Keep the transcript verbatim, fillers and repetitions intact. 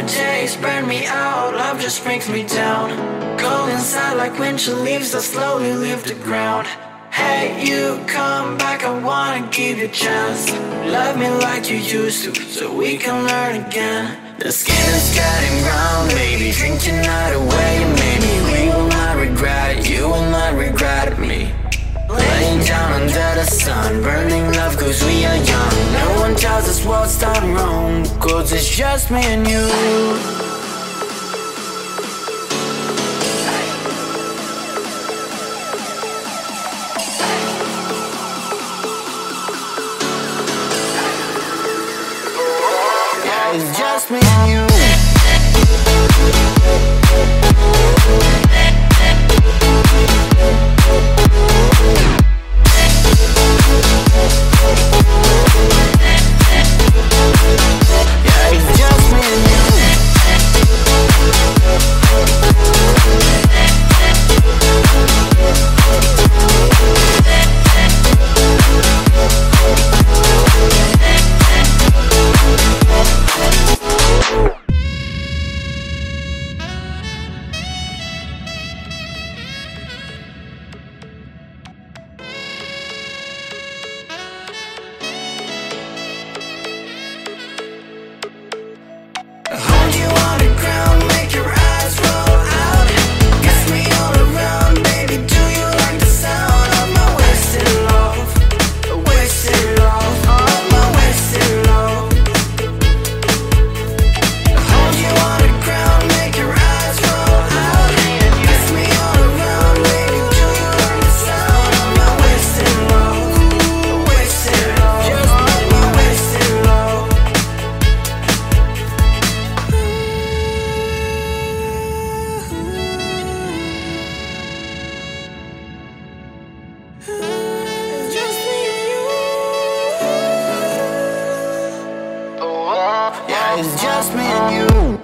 Summer days burn me out, love just brings me down. Go inside like winter leaves that slowly leave the ground. Hey, you come back, I wanna give you a chance. Love me like you used to, so we can learn again. The skin is getting brown, baby, drink your night away. Maybe we will not regret it, you will not regret me. Laying down under the sun, burning love cause we are young. No one tells us what's done wrong, cause it's just me and you. It's just me and you. Yeah, it's just me and you. Hold you on the ground, make your eyes roll out. Kiss me all around, baby, do you like the sound of my wasted love? Wasted love, of my wasted love. Hold you on the ground, make your eyes roll out. Kiss me all around, baby, do you like the sound of my wasted love? Wasted love, just my wasted love. It's just me and you. Yeah, it's just me and you.